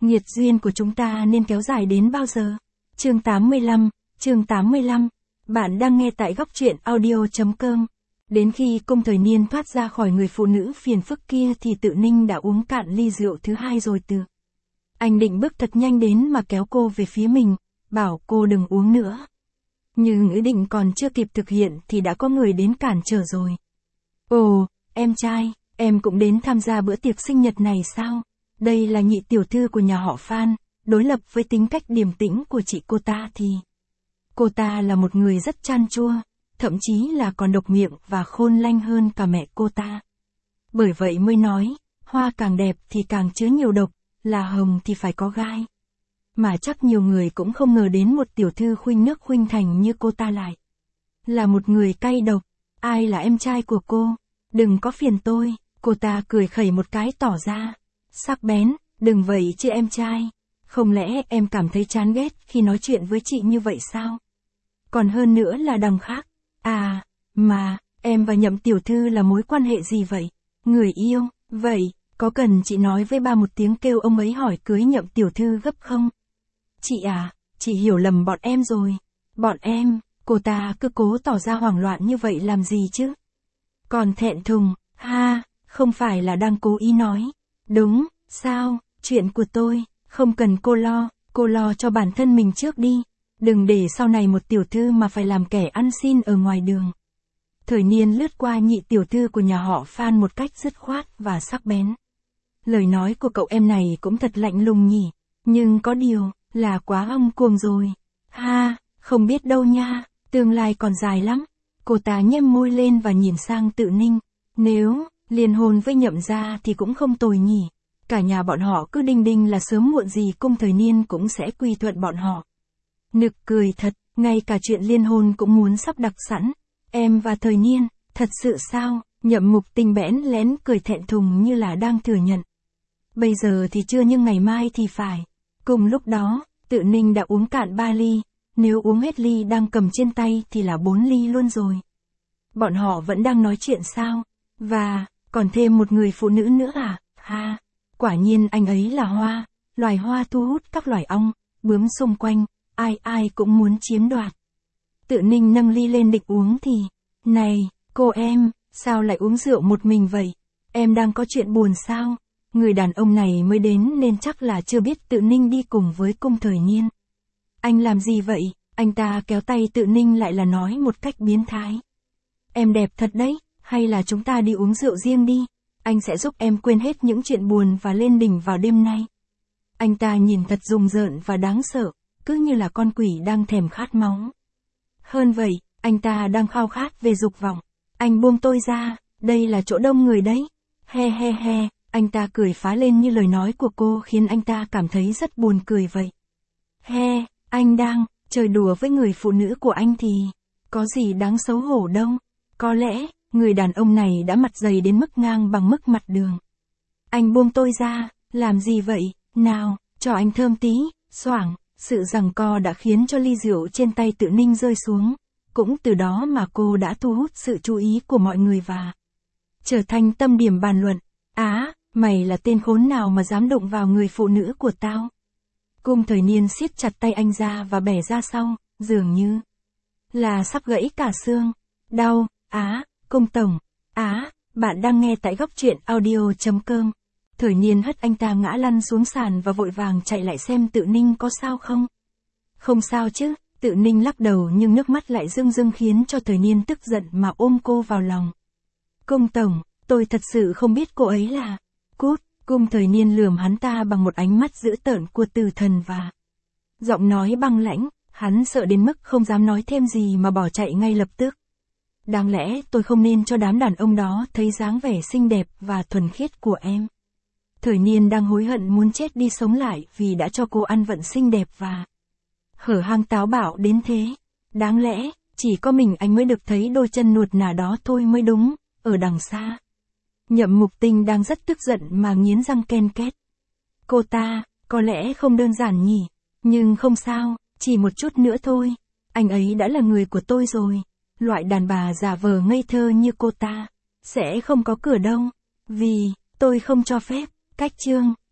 Nghiệt duyên của chúng ta nên kéo dài đến bao giờ? Chương 85. Bạn đang nghe tại góc truyện audio.com. Đến khi Cung Thời Niên thoát ra khỏi người phụ nữ phiền phức kia thì Tự Ninh đã uống cạn ly rượu thứ hai rồi từ. Anh định bước thật nhanh đến mà kéo cô về phía mình, bảo cô đừng uống nữa. Nhưng ý định còn chưa kịp thực hiện thì đã có người đến cản trở rồi. Ồ, em trai, em cũng đến tham gia bữa tiệc sinh nhật này sao? Đây là nhị tiểu thư của nhà họ Phan, đối lập với tính cách điềm tĩnh của chị cô ta thì... Cô ta là một người rất chan chua, thậm chí là còn độc miệng và khôn lanh hơn cả mẹ cô ta. Bởi vậy mới nói, hoa càng đẹp thì càng chứa nhiều độc, là hồng thì phải có gai. Mà chắc nhiều người cũng không ngờ đến một tiểu thư khuynh nước khuynh thành như cô ta lại là một người cay độc. Ai là em trai của cô? Đừng có phiền tôi. Cô ta cười khẩy một cái tỏ ra sắc bén. Đừng vậy chứ em trai. Không lẽ em cảm thấy chán ghét khi nói chuyện với chị như vậy sao? Còn hơn nữa là đằng khác. À, mà, em và Nhậm tiểu thư là mối quan hệ gì vậy? Người yêu, vậy, có cần chị nói với ba một tiếng kêu ông ấy hỏi cưới Nhậm tiểu thư gấp không? Chị à, chị hiểu lầm bọn em rồi. Bọn em, cô ta cứ cố tỏ ra hoảng loạn như vậy làm gì chứ? Còn thẹn thùng, ha, không phải là đang cố ý nói. Đúng, sao, chuyện của tôi, không cần cô lo cho bản thân mình trước đi. Đừng để sau này một tiểu thư mà phải làm kẻ ăn xin ở ngoài đường. Thời Niên lướt qua nhị tiểu thư của nhà họ Phan một cách dứt khoát và sắc bén. Lời nói của cậu em này cũng thật lạnh lùng nhỉ, nhưng có điều, là quá âm cuồng rồi. Ha, không biết đâu nha, tương lai còn dài lắm. Cô ta nhem môi lên và nhìn sang Tự Ninh. Nếu liên hôn với Nhậm gia thì cũng không tồi nhỉ. Cả nhà bọn họ cứ đinh đinh là sớm muộn gì Cung Thời Niên cũng sẽ quy thuận bọn họ. Nực cười thật, ngay cả chuyện liên hôn cũng muốn sắp đặt sẵn. Em và Thời Niên, thật sự sao? Nhậm Mục Tình bẽn lén cười thẹn thùng như là đang thừa nhận. Bây giờ thì chưa nhưng ngày mai thì phải. Cùng lúc đó, Tự Ninh đã uống cạn 3 ly, nếu uống hết ly đang cầm trên tay thì là 4 ly luôn rồi. Bọn họ vẫn đang nói chuyện sao? Và, còn thêm một người phụ nữ nữa à? Ha, quả nhiên anh ấy là hoa, loài hoa thu hút các loài ong, bướm xung quanh, ai cũng muốn chiếm đoạt. Tự Ninh nâng ly lên định uống thì, này, cô em, sao lại uống rượu một mình vậy? Em đang có chuyện buồn sao? Người đàn ông này mới đến nên chắc là chưa biết Tự Ninh đi cùng với Cung Thời Niên. Anh làm gì vậy? Anh ta kéo tay Tự Ninh lại là nói một cách biến thái. Em đẹp thật đấy, hay là chúng ta đi uống rượu riêng đi? Anh sẽ giúp em quên hết những chuyện buồn và lên đỉnh vào đêm nay. Anh ta nhìn thật rùng rợn và đáng sợ, cứ như là con quỷ đang thèm khát máu. Hơn vậy, anh ta đang khao khát về dục vọng. Anh buông tôi ra, đây là chỗ đông người đấy. He he he. Anh ta cười phá lên như lời nói của cô khiến anh ta cảm thấy rất buồn cười vậy. He, anh đang chơi đùa với người phụ nữ của anh thì có gì đáng xấu hổ đâu. Có lẽ, người đàn ông này đã mặt dày đến mức ngang bằng mức mặt đường. Anh buông tôi ra, làm gì vậy? Nào, cho anh thơm tí, xoảng. Sự giằng co đã khiến cho ly rượu trên tay Tự Ninh rơi xuống. Cũng từ đó mà cô đã thu hút sự chú ý của mọi người và trở thành tâm điểm bàn luận. Á, mày là tên khốn nào mà dám đụng vào người phụ nữ của tao? Cung Thời Niên siết chặt tay anh ra và bẻ ra sau, dường như là sắp gãy cả xương. Đau, á, Cung tổng, á, bạn đang nghe tại góc truyện audio.com. Thời Niên hất anh ta ngã lăn xuống sàn và vội vàng chạy lại xem Tự Ninh có sao không. Không sao chứ, Tự Ninh lắc đầu nhưng nước mắt lại rưng rưng khiến cho Thời Niên tức giận mà ôm cô vào lòng. Cung tổng, tôi thật sự không biết cô ấy là... Cút, Cung Thời Niên lườm hắn ta bằng một ánh mắt dữ tợn của tử thần và giọng nói băng lãnh, hắn sợ đến mức không dám nói thêm gì mà bỏ chạy ngay lập tức. Đáng lẽ tôi không nên cho đám đàn ông đó thấy dáng vẻ xinh đẹp và thuần khiết của em. Thời Niên đang hối hận muốn chết đi sống lại vì đã cho cô ăn vận xinh đẹp và hở hang táo bạo đến thế. Đáng lẽ, chỉ có mình anh mới được thấy đôi chân nuột nà đó thôi mới đúng, ở đằng xa. Nhậm Mục Tình đang rất tức giận mà nghiến răng ken két. Cô ta, có lẽ không đơn giản nhỉ, nhưng không sao, chỉ một chút nữa thôi. Anh ấy đã là người của tôi rồi. Loại đàn bà giả vờ ngây thơ như cô ta sẽ không có cửa đâu, vì tôi không cho phép. Cách chương